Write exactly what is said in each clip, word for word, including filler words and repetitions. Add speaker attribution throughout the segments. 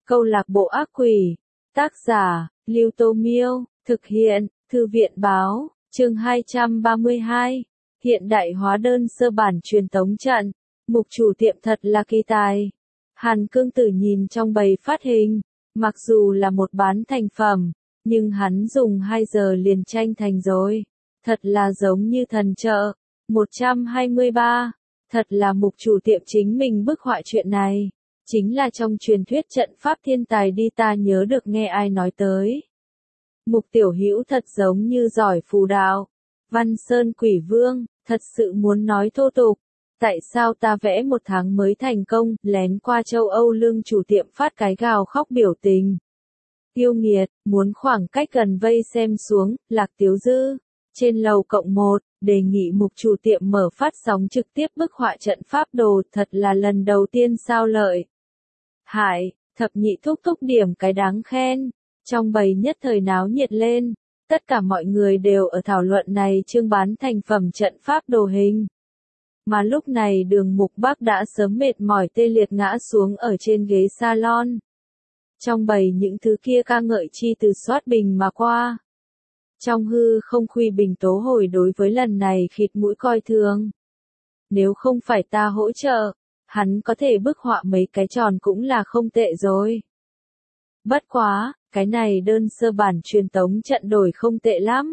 Speaker 1: Câu lạc bộ ác quỷ. Tác giả, Lưu Tô Miêu. Thực hiện, Thư viện báo. Chương hai trăm ba mươi hai. Hiện đại hóa đơn sơ bản truyền tống trận. Mục chủ tiệm thật là kỳ tài. Hàn Cương Tử nhìn trong bầy phát hình. Mặc dù là một bán thành phẩm, nhưng hắn dùng hai giờ liền tranh thành rồi. Thật là giống như thần trợ. một trăm hai mươi ba. Thật là mục chủ tiệm chính mình bức họa chuyện này. Chính là trong truyền thuyết trận pháp thiên tài đi, ta nhớ được nghe ai nói tới. Mục tiểu hữu thật giống như giỏi phù đạo. Văn Sơn Quỷ Vương, thật sự muốn nói thô tục. Tại sao ta vẽ một tháng mới thành công, lén qua châu Âu lương chủ tiệm phát cái gào khóc biểu tình. Yêu nghiệt, muốn khoảng cách gần vây xem xuống, Lạc Tiếu Dư. Trên lầu cộng một, đề nghị mục chủ tiệm mở phát sóng trực tiếp bức họa trận pháp đồ, thật là lần đầu tiên sao lợi. Hại, thập nhị thúc thúc điểm cái đáng khen. Trong bầy nhất thời náo nhiệt lên, tất cả mọi người đều ở thảo luận này chương bán thành phẩm trận pháp đồ hình. Mà lúc này Đường Mục Bắc đã sớm mệt mỏi tê liệt ngã xuống ở trên ghế salon. Trong bầy những thứ kia ca ngợi chi từ xoát bình mà qua. Trong hư không Khuy Bình Tố hồi đối với lần này khịt mũi coi thường. Nếu không phải ta hỗ trợ, hắn có thể bức họa mấy cái tròn cũng là không tệ rồi. Bất quá, cái này đơn sơ bản truyền tống trận đổi không tệ lắm.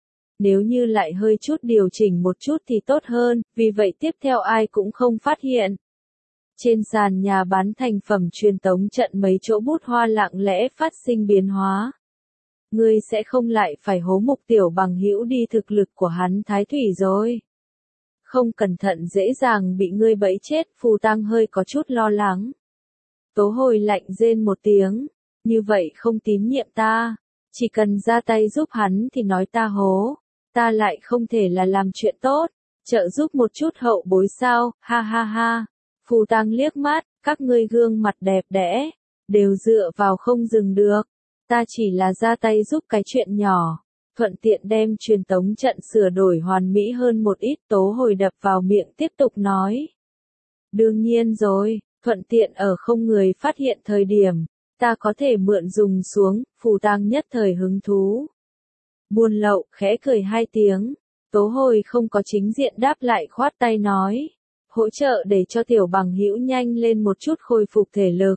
Speaker 1: Nếu như lại hơi chút điều chỉnh một chút thì tốt hơn, vì vậy tiếp theo ai cũng không phát hiện. Trên sàn nhà bán thành phẩm truyền tống trận mấy chỗ bút hoa lặng lẽ phát sinh biến hóa. Ngươi sẽ không lại phải hố mục tiểu bằng hữu đi thực lực của hắn thái thủy rồi. Không cẩn thận dễ dàng bị ngươi bẫy chết, Phù Tăng hơi có chút lo lắng. Tố hồi lạnh rên một tiếng, như vậy không tín nhiệm ta, chỉ cần ra tay giúp hắn thì nói ta hố, ta lại không thể là làm chuyện tốt, trợ giúp một chút hậu bối sao, ha ha ha. Phù Tăng liếc mắt, các ngươi gương mặt đẹp đẽ, đều dựa vào không dừng được, ta chỉ là ra tay giúp cái chuyện nhỏ. Thuận tiện đem truyền tống trận sửa đổi hoàn mỹ hơn một ít. Tố hồi đập vào miệng tiếp tục nói. Đương nhiên rồi, thuận tiện ở không người phát hiện thời điểm, ta có thể mượn dùng xuống, Phù Tăng nhất thời hứng thú. Buôn lậu, khẽ cười hai tiếng, tố hồi không có chính diện đáp lại khoát tay nói. Hỗ trợ để cho tiểu bằng hữu nhanh lên một chút khôi phục thể lực.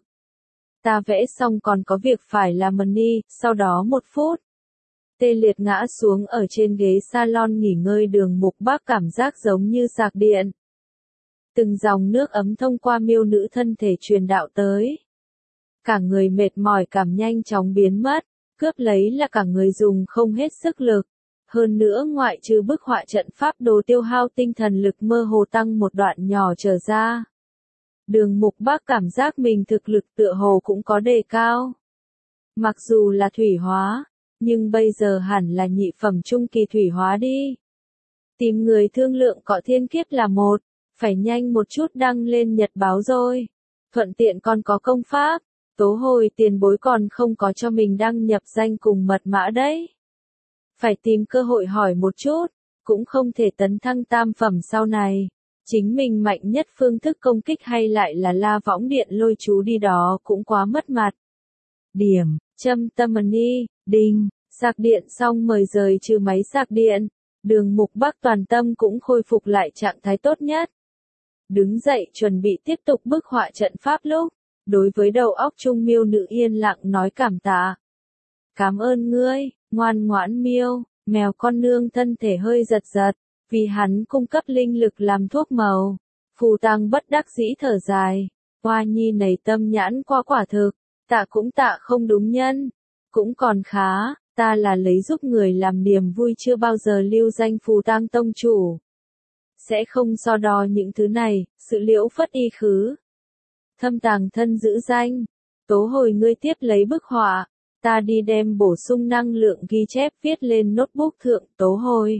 Speaker 1: Ta vẽ xong còn có việc phải làm đi, sau đó một phút. Tê liệt ngã xuống ở trên ghế salon nghỉ ngơi. Đường Mục Bắc cảm giác giống như sạc điện. Từng dòng nước ấm thông qua miêu nữ thân thể truyền đạo tới. Cả người mệt mỏi cảm nhanh chóng biến mất, cướp lấy là cả người dùng không hết sức lực. Hơn nữa ngoại trừ bức họa trận pháp đồ tiêu hao tinh thần lực mơ hồ tăng một đoạn nhỏ trở ra. Đường Mục Bắc cảm giác mình thực lực tựa hồ cũng có đề cao. Mặc dù là thủy hóa, nhưng bây giờ hẳn là nhị phẩm trung kỳ thủy hóa đi. Tìm người thương lượng cọ thiên kiếp là một, phải nhanh một chút đăng lên nhật báo rồi. Thuận tiện còn có công pháp, tố hồi tiền bối còn không có cho mình đăng nhập danh cùng mật mã đấy. Phải tìm cơ hội hỏi một chút, cũng không thể tấn thăng tam phẩm sau này. Chính mình mạnh nhất phương thức công kích hay lại là la võng điện lôi chú đi đó cũng quá mất mặt. Điểm, châm tâm ni, đinh, sạc điện xong mời rời trừ máy sạc điện. Đường Mục Bắc toàn tâm cũng khôi phục lại trạng thái tốt nhất. Đứng dậy chuẩn bị tiếp tục bức họa trận pháp lúc, đối với đầu óc trung miêu nữ yên lặng nói cảm tạ. Cảm ơn ngươi, ngoan ngoãn miêu, mèo con nương thân thể hơi giật giật, vì hắn cung cấp linh lực làm thuốc màu. Phù Tăng bất đắc dĩ thở dài, Hoa nhi này tâm nhãn qua quả thực, tạ cũng tạ không đúng nhân, cũng còn khá, ta là lấy giúp người làm niềm vui chưa bao giờ lưu danh Phù Tăng tông chủ. Sẽ không so đo những thứ này, sự liễu phất y khứ. Thâm tàng thân giữ danh, tố hồi ngươi tiếp lấy bức họa, ta đi đem bổ sung năng lượng ghi chép viết lên notebook thượng. Tố hồi.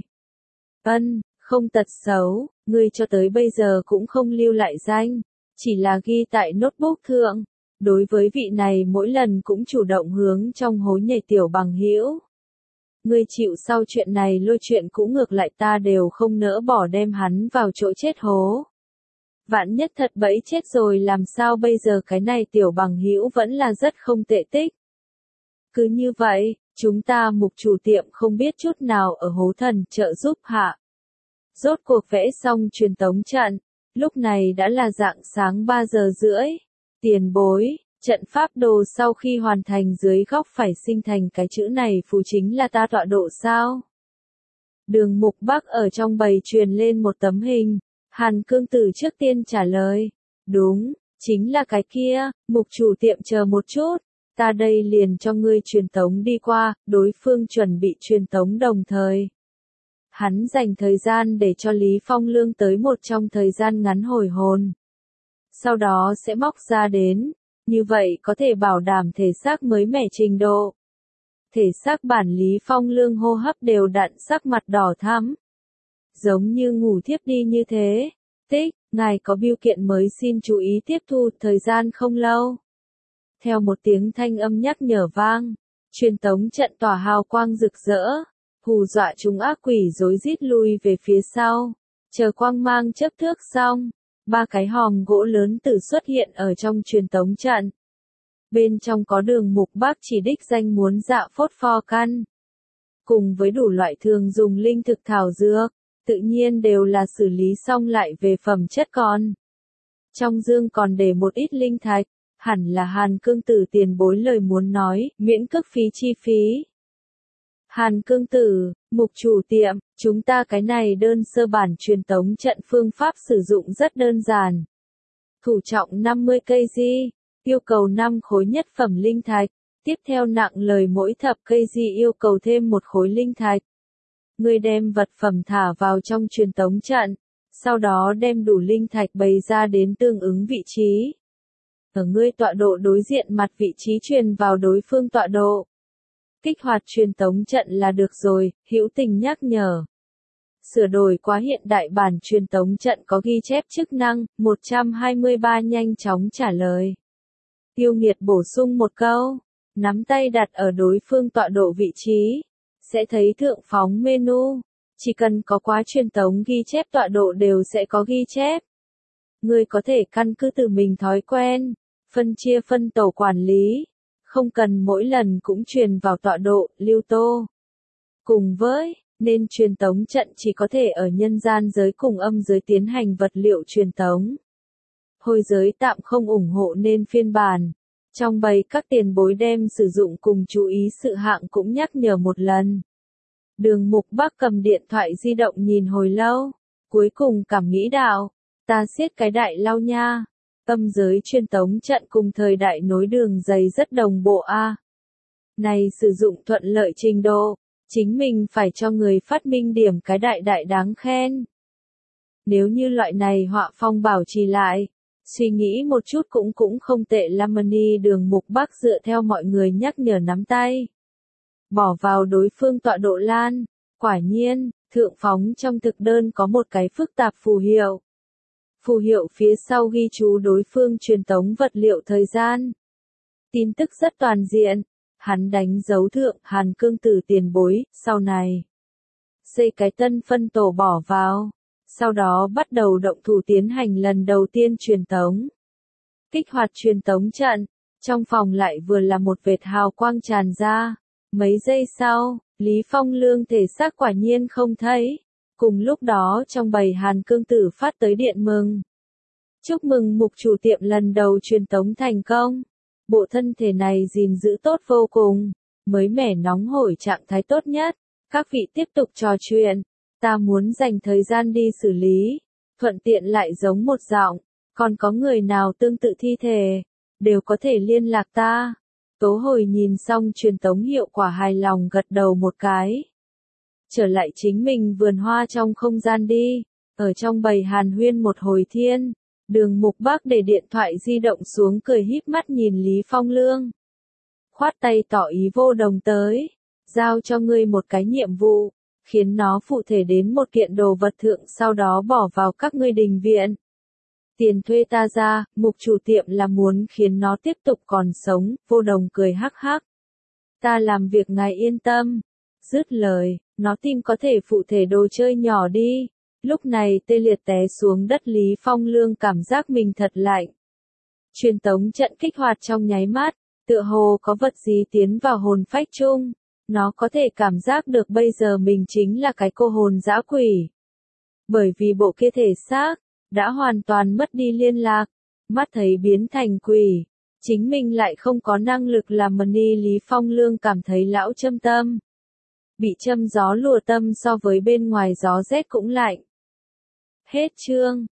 Speaker 1: Ân, không tật xấu, ngươi cho tới bây giờ cũng không lưu lại danh, chỉ là ghi tại notebook thượng. Đối với vị này mỗi lần cũng chủ động hướng trong hố nhảy tiểu bằng hữu. Ngươi chịu sau chuyện này lôi chuyện cũng ngược lại ta đều không nỡ bỏ đem hắn vào chỗ chết hố. Vạn nhất thật bẫy chết rồi làm sao bây giờ, cái này tiểu bằng hữu vẫn là rất không tệ tích. Cứ như vậy, chúng ta mục chủ tiệm không biết chút nào ở hố thần trợ giúp hạ. Rốt cuộc vẽ xong truyền tống trận, lúc này đã là rạng sáng ba giờ rưỡi. Tiền bối, trận pháp đồ sau khi hoàn thành dưới góc phải sinh thành cái chữ này phù chính là ta tọa độ sao? Đường Mục Bắc ở trong bầy truyền lên một tấm hình, Hàn Cương Tử trước tiên trả lời. Đúng, chính là cái kia, mục chủ tiệm chờ một chút, ta đây liền cho ngươi truyền tống đi qua, đối phương chuẩn bị truyền tống đồng thời. Hắn dành thời gian để cho Lý Phong Lương tới một trong thời gian ngắn hồi hồn. Sau đó sẽ móc ra đến, như vậy có thể bảo đảm thể xác mới mẻ trình độ. Thể xác bản Lý Phong Lương hô hấp đều đặn, sắc mặt đỏ thắm. Giống như ngủ thiếp đi như thế. Tích, ngài có bưu kiện mới xin chú ý tiếp thu, thời gian không lâu. Theo một tiếng thanh âm nhắc nhở vang, truyền tống trận tỏa hào quang rực rỡ, hù dọa chúng ác quỷ rối rít lui về phía sau. Chờ quang mang chớp thước xong, ba cái hòm gỗ lớn tự xuất hiện ở trong truyền tống trận. Bên trong có Đường Mục Bắc chỉ đích danh muốn dạ phốt pho căn. Cùng với đủ loại thường dùng linh thực thảo dược, tự nhiên đều là xử lý xong lại về phẩm chất còn. Trong dương còn để một ít linh thạch, hẳn là Hàn Cương Tử tiền bối lời muốn nói, miễn cước phí chi phí. Hàn Cương Tử, mục chủ tiệm, chúng ta cái này đơn sơ bản truyền tống trận phương pháp sử dụng rất đơn giản. Thủ trọng năm mươi cây di, yêu cầu năm khối nhất phẩm linh thạch, tiếp theo nặng lời mỗi thập cây di yêu cầu thêm một khối linh thạch. Ngươi đem vật phẩm thả vào trong truyền tống trận, sau đó đem đủ linh thạch bày ra đến tương ứng vị trí. Ở ngươi tọa độ đối diện mặt vị trí truyền vào đối phương tọa độ. Kích hoạt truyền tống trận là được rồi, hữu tình nhắc nhở. Sửa đổi quá hiện đại bản truyền tống trận có ghi chép chức năng, một trăm hai mươi ba nhanh chóng trả lời. Yêu nghiệt bổ sung một câu, nắm tay đặt ở đối phương tọa độ vị trí, sẽ thấy thượng phóng menu, chỉ cần có quá truyền tống ghi chép tọa độ đều sẽ có ghi chép. Người có thể căn cứ từ mình thói quen, phân chia phân tổ quản lý, không cần mỗi lần cũng truyền vào tọa độ, lưu tô. Cùng với, nên truyền tống trận chỉ có thể ở nhân gian giới cùng âm giới tiến hành vật liệu truyền tống. Hồi giới tạm không ủng hộ nên phiên bản. Trong bầy các tiền bối đem sử dụng cùng chú ý sự hạng cũng nhắc nhở một lần. Đường Mục Bắc cầm điện thoại di động nhìn hồi lâu, cuối cùng cảm nghĩ đạo, ta siết cái đại lao nha. Âm giới truyền tống trận cùng thời đại nối đường dày rất đồng bộ a. Này sử dụng thuận lợi trình độ, chính mình phải cho người phát minh điểm cái đại đại đáng khen. Nếu như loại này họa phong bảo trì lại, suy nghĩ một chút cũng cũng không tệ. Lamani Đường Mục Bắc dựa theo mọi người nhắc nhở nắm tay. Bỏ vào đối phương tọa độ lan, quả nhiên, thượng phóng trong thực đơn có một cái phức tạp phù hiệu. Phù hiệu phía sau ghi chú đối phương truyền tống vật liệu thời gian. Tin tức rất toàn diện, hắn đánh dấu thượng Hàn Cương Tử tiền bối, sau này. Xây cái tân phân tổ bỏ vào. Sau đó bắt đầu động thủ tiến hành lần đầu tiên truyền tống. Kích hoạt truyền tống trận, trong phòng lại vừa là một vệt hào quang tràn ra. Mấy giây sau, Lý Phong Lương thể xác quả nhiên không thấy. Cùng lúc đó trong bầy Hàn Cương Tử phát tới điện mừng. Chúc mừng mục chủ tiệm lần đầu truyền tống thành công. Bộ thân thể này gìn giữ tốt vô cùng, mới mẻ nóng hổi trạng thái tốt nhất. Các vị tiếp tục trò chuyện. Ta muốn dành thời gian đi xử lý, thuận tiện lại giống một giọng, còn có người nào tương tự thi thể, đều có thể liên lạc ta. Tố Hồi nhìn xong truyền tống hiệu quả hài lòng gật đầu một cái. Trở lại chính mình vườn hoa trong không gian đi, ở trong bầy hàn huyên một hồi thiên, Đường Mục Bắc để điện thoại di động xuống cười híp mắt nhìn Lý Phong Lương. Khoát tay tỏ ý vô đồng tới, giao cho ngươi một cái nhiệm vụ. Khiến nó phụ thể đến một kiện đồ vật thượng sau đó bỏ vào các ngươi đình viện. Tiền thuê ta ra, mục chủ tiệm là muốn khiến nó tiếp tục còn sống, vô đồng cười hắc hắc. Ta làm việc ngài yên tâm. Dứt lời, nó tìm có thể phụ thể đồ chơi nhỏ đi. Lúc này tê liệt té xuống đất, Lý Phong Lương cảm giác mình thật lạnh. Truyền tống trận kích hoạt trong nháy mắt, tựa hồ có vật gì tiến vào hồn phách chung. Nó có thể cảm giác được bây giờ mình chính là cái cô hồn dã quỷ. Bởi vì bộ kia thể xác đã hoàn toàn mất đi liên lạc, mắt thấy biến thành quỷ, chính mình lại không có năng lực làm mờ ni. Lý Phong Lương cảm thấy lão châm tâm. Bị châm gió lùa tâm, so với bên ngoài gió rét cũng lạnh. Hết chương.